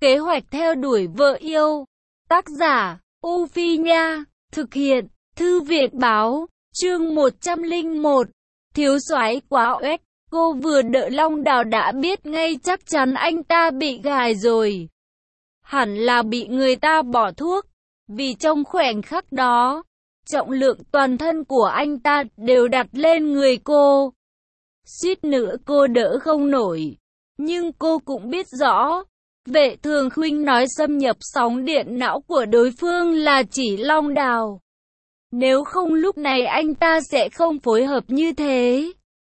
Kế hoạch theo đuổi vợ yêu. Tác giả, U Phi Nha. Thực hiện, Thư viện Báo. Chương 101. Thiếu soái quá oách. Cô vừa đợi Long Đào đã biết ngay chắc chắn anh ta bị gài rồi. Hẳn là bị người ta bỏ thuốc. Vì trong khoảnh khắc đó, trọng lượng toàn thân của anh ta đều đặt lên người cô. Suýt nữa cô đỡ không nổi. Nhưng cô cũng biết rõ, Vệ Thường Khuynh nói xâm nhập sóng điện não của đối phương là chỉ Long Đào. Nếu không lúc này anh ta sẽ không phối hợp như thế.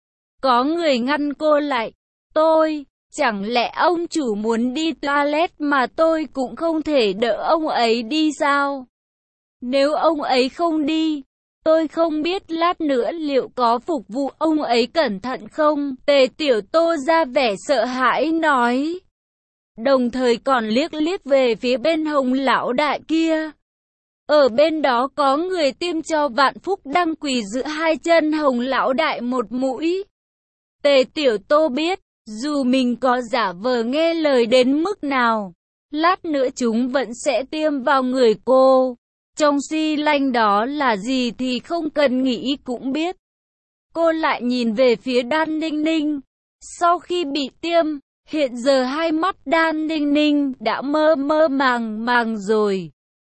Có người ngăn cô lại. Tôi, chẳng lẽ ông chủ muốn đi toilet mà tôi cũng không thể đỡ ông ấy đi sao? Nếu ông ấy không đi, tôi không biết lát nữa liệu có phục vụ ông ấy cẩn thận không? Tề Tiểu Tô ra vẻ sợ hãi nói. Đồng thời còn liếc liếc về phía bên Hồng lão đại kia. Ở bên đó có người tiêm cho Vạn Phúc đang quỳ giữa hai chân Hồng lão đại một mũi. Tề Tiểu Tô biết, dù mình có giả vờ nghe lời đến mức nào, lát nữa chúng vẫn sẽ tiêm vào người cô. Trong xi lanh đó là gì thì không cần nghĩ cũng biết. Cô lại nhìn về phía Đan Ninh Ninh. Sau khi bị tiêm, hiện giờ hai mắt Đan Ninh Ninh đã mơ mơ màng màng rồi.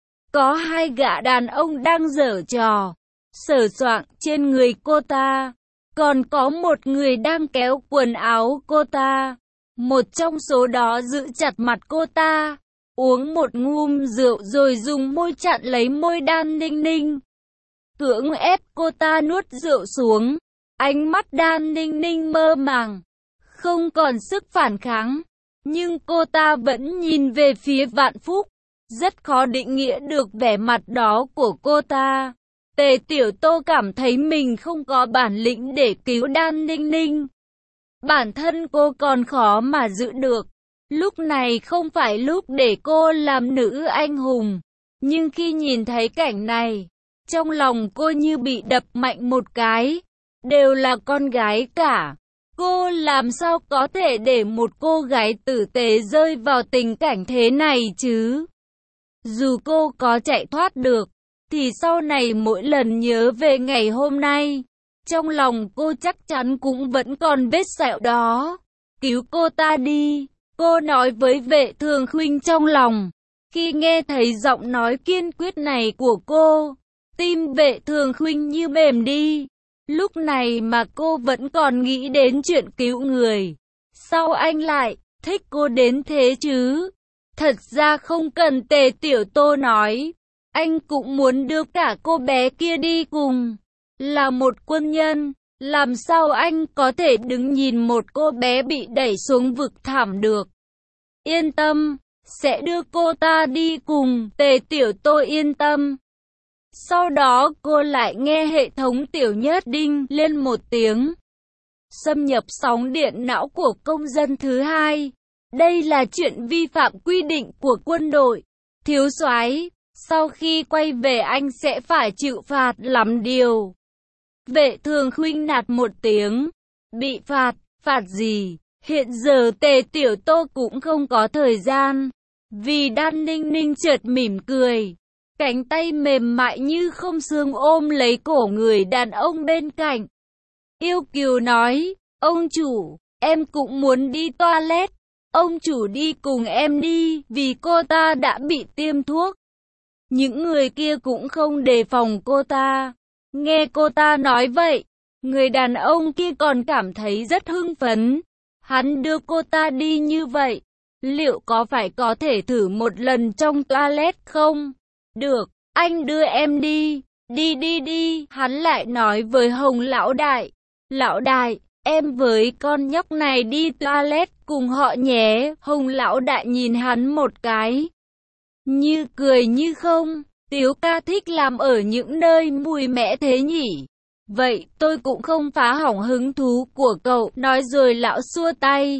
Có hai gã đàn ông đang giở trò, sờ soạng trên người cô ta. Còn có một người đang kéo quần áo cô ta. Một trong số đó giữ chặt mặt cô ta, uống một ngụm rượu rồi dùng môi chặn lấy môi Đan Ninh Ninh, cưỡng ép cô ta nuốt rượu xuống. Ánh mắt Đan Ninh Ninh mơ màng, không còn sức phản kháng, nhưng cô ta vẫn nhìn về phía Vạn Phúc. Rất khó định nghĩa được vẻ mặt đó của cô ta. Tề Tiểu Tô cảm thấy mình không có bản lĩnh để cứu Đan Ninh Ninh. Bản thân cô còn khó mà giữ được. Lúc này không phải lúc để cô làm nữ anh hùng. Nhưng khi nhìn thấy cảnh này, trong lòng cô như bị đập mạnh một cái. Đều là con gái cả. Cô làm sao có thể để một cô gái tử tế rơi vào tình cảnh thế này chứ? Dù cô có chạy thoát được, thì sau này mỗi lần nhớ về ngày hôm nay, trong lòng cô chắc chắn cũng vẫn còn vết sẹo đó. Cứu cô ta đi, cô nói với Vệ Thường Khuynh trong lòng. Khi nghe thấy giọng nói kiên quyết này của cô, tim Vệ Thường Khuynh như mềm đi. Lúc này mà cô vẫn còn nghĩ đến chuyện cứu người. Sao anh lại thích cô đến thế chứ? Thật ra không cần Tề Tiểu Tô nói, anh cũng muốn đưa cả cô bé kia đi cùng. Là một quân nhân, làm sao anh có thể đứng nhìn một cô bé bị đẩy xuống vực thẳm được? Yên tâm, sẽ đưa cô ta đi cùng. Tề Tiểu Tô yên tâm. Sau đó cô lại nghe hệ thống tiểu nhất đinh lên một tiếng. Xâm nhập sóng điện não của công dân thứ hai. Đây là chuyện vi phạm quy định của quân đội. Thiếu soái, sau khi quay về anh sẽ phải chịu phạt lắm điều. Vệ Thường Khuynh nạt một tiếng. Bị phạt, phạt gì? Hiện giờ Tề Tiểu Tô cũng không có thời gian. Vì Đan Ninh Ninh chợt mỉm cười. Cánh tay mềm mại như không xương ôm lấy cổ người đàn ông bên cạnh. Yêu kiều nói, ông chủ, em cũng muốn đi toilet. Ông chủ đi cùng em đi, vì cô ta đã bị tiêm thuốc. Những người kia cũng không đề phòng cô ta. Nghe cô ta nói vậy, người đàn ông kia còn cảm thấy rất hưng phấn. Hắn đưa cô ta đi như vậy, liệu có phải có thể thử một lần trong toilet không? Được, anh đưa em đi. Đi. Hắn lại nói với Hồng lão đại. Lão đại, em với con nhóc này đi toilet cùng họ nhé. Hồng lão đại nhìn hắn một cái, như cười như không. Tiếu ca thích làm ở những nơi mùi mẻ thế nhỉ? Vậy tôi cũng không phá hỏng hứng thú của cậu. Nói rồi lão xua tay.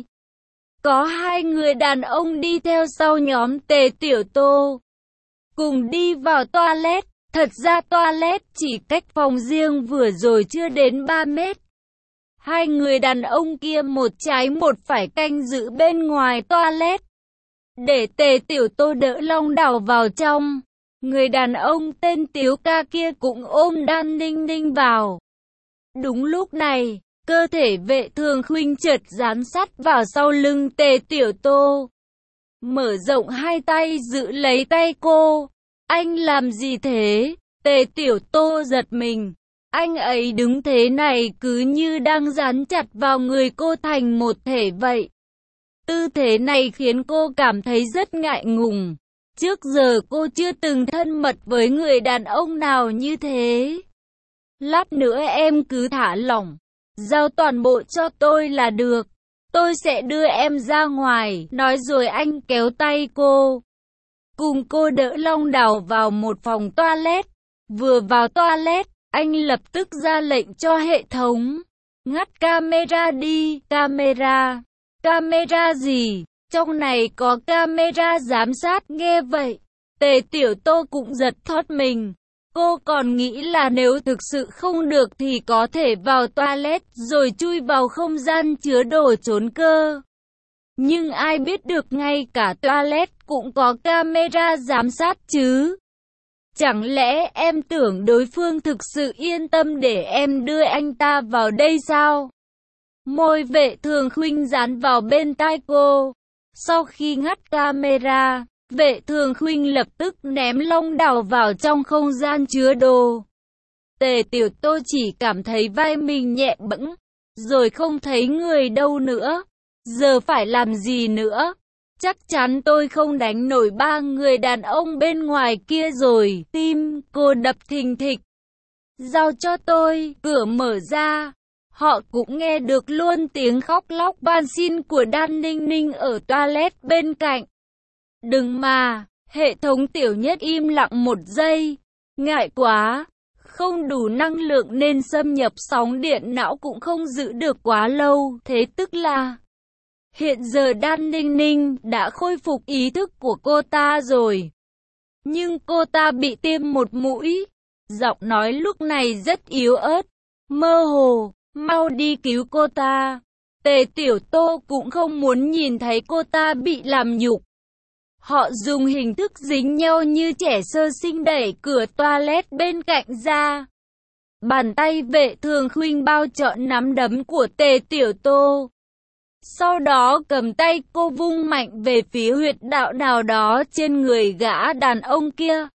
Có hai người đàn ông đi theo sau nhóm Tề Tiểu Tô, cùng đi vào toilet. Thật ra toilet chỉ cách phòng riêng vừa rồi chưa đến 3 mét. Hai người đàn ông kia một trái một phải canh giữ bên ngoài toilet. để Tề Tiểu Tô đỡ long đảo vào trong. Người đàn ông tên Tiếu Ca kia cũng ôm Đan Ninh Ninh vào. Đúng lúc này, cơ thể Vệ Thường Khuynh chợt dán sát vào sau lưng Tề Tiểu Tô. Mở rộng hai tay giữ lấy tay cô. Anh làm gì thế? Tề Tiểu Tô giật mình. Anh ấy đứng thế này cứ như đang dán chặt vào người cô thành một thể vậy. Tư thế này khiến cô cảm thấy rất ngại ngùng. Trước giờ cô chưa từng thân mật với người đàn ông nào như thế. Lát nữa em cứ thả lỏng, giao toàn bộ cho tôi là được. Tôi sẽ đưa em ra ngoài. Nói rồi anh kéo tay cô, cùng cô đỡ Long Đào vào một phòng toilet. Vừa vào toilet, anh lập tức ra lệnh cho hệ thống. Ngắt camera đi. Camera? Camera gì? Trong này có camera giám sát. Nghe vậy, Tề Tiểu Tô cũng giật thót mình. Cô còn nghĩ là nếu thực sự không được thì có thể vào toilet rồi chui vào không gian chứa đồ trốn cơ. Nhưng ai biết được ngay cả toilet cũng có camera giám sát chứ? Chẳng lẽ em tưởng đối phương thực sự yên tâm để em đưa anh ta vào đây sao? Môi Vệ Thường Khuynh dán vào bên tai cô. Sau khi ngắt camera, Vệ Thường Khuynh lập tức ném Long Đào vào trong không gian chứa đồ. Tề Tiểu Tô chỉ cảm thấy vai mình nhẹ bẫng, rồi không thấy người đâu nữa. Giờ phải làm gì nữa? Chắc chắn tôi không đánh nổi ba người đàn ông bên ngoài kia rồi. Tim cô đập thình thịch. Giao cho tôi. Cửa mở ra. Họ cũng nghe được luôn tiếng khóc lóc van xin của Đan Ninh Ninh ở toilet bên cạnh. Đừng mà. Hệ thống Tiểu Nhất im lặng một giây. Ngại quá. Không đủ năng lượng nên xâm nhập sóng điện não cũng không giữ được quá lâu. Thế tức là hiện giờ Đan Ninh Ninh đã khôi phục ý thức của cô ta rồi. Nhưng cô ta bị tiêm một mũi. Giọng nói lúc này rất yếu ớt, mơ hồ. Mau đi cứu cô ta. Tề Tiểu Tô cũng không muốn nhìn thấy cô ta bị làm nhục. Họ dùng hình thức dính nhau như trẻ sơ sinh đẩy cửa toilet bên cạnh ra. Bàn tay Vệ Thường Khuynh bao trọn nắm đấm của Tề Tiểu Tô. Sau đó cầm tay cô vung mạnh về phía huyệt đạo nào đó trên người gã đàn ông kia.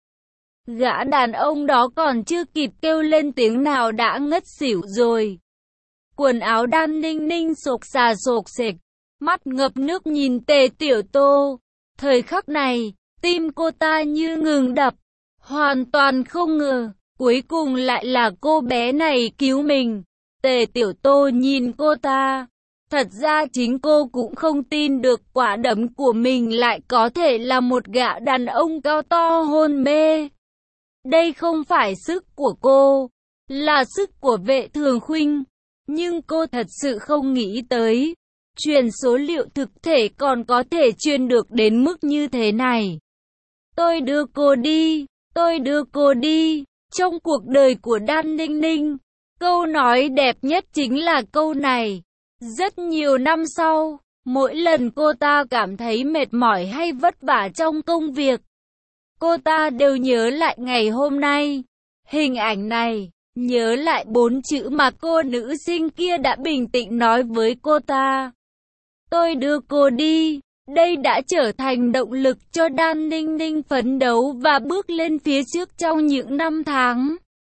Gã đàn ông đó còn chưa kịp kêu lên tiếng nào đã ngất xỉu rồi. Quần áo Đan Ninh Ninh xộc xà xộc xệch, mắt ngập nước nhìn Tề Tiểu Tô. Thời khắc này, tim cô ta như ngừng đập, hoàn toàn không ngờ, cuối cùng lại là cô bé này cứu mình. Tề Tiểu Tô nhìn cô ta. Thật ra chính cô cũng không tin được quả đấm của mình lại có thể là một gã đàn ông cao to hôn mê. Đây không phải sức của cô, là sức của Vệ Thường Khuynh. Nhưng cô thật sự không nghĩ tới, truyền số liệu thực thể còn có thể truyền được đến mức như thế này. Tôi đưa cô đi, tôi đưa cô đi. Trong cuộc đời của Đan Ninh Ninh, câu nói đẹp nhất chính là câu này. Rất nhiều năm sau, mỗi lần cô ta cảm thấy mệt mỏi hay vất vả trong công việc, cô ta đều nhớ lại ngày hôm nay, hình ảnh này. Nhớ lại 4 chữ mà cô nữ sinh kia đã bình tĩnh nói với cô ta. Tôi đưa cô đi. Đây đã trở thành động lực cho Đan Ninh Ninh phấn đấu và bước lên phía trước trong những năm tháng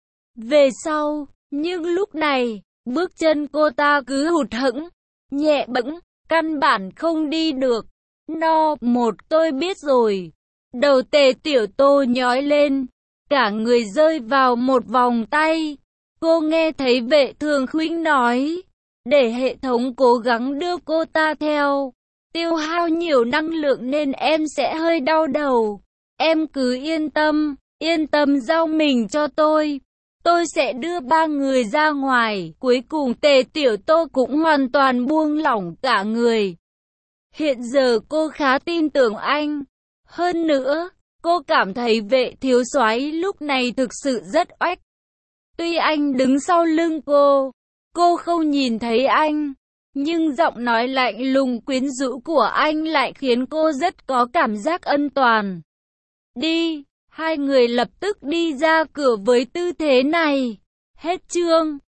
về sau. Nhưng lúc này, bước chân cô ta cứ hụt hẫng, nhẹ bẫng, căn bản không đi được. Tôi biết rồi. Đầu Tề Tiểu Tô nhói lên. Cả người rơi vào một vòng tay. Cô nghe thấy Vệ Thường Khuynh nói, để hệ thống cố gắng đưa cô ta theo. Tiêu hao nhiều năng lượng nên em sẽ hơi đau đầu. Em cứ yên tâm giao mình cho tôi. Tôi sẽ đưa ba người ra ngoài. Cuối cùng Tề Tiểu Tô cũng hoàn toàn buông lỏng cả người. Hiện giờ cô khá tin tưởng anh. Hơn nữa, cô cảm thấy Vệ thiếu soái lúc này thực sự rất oách. Tuy anh đứng sau lưng cô không nhìn thấy anh, Nhưng giọng nói lạnh lùng quyến rũ của anh lại khiến cô rất có cảm giác an toàn. Đi, hai người lập tức đi ra cửa với tư thế này. Hết chương.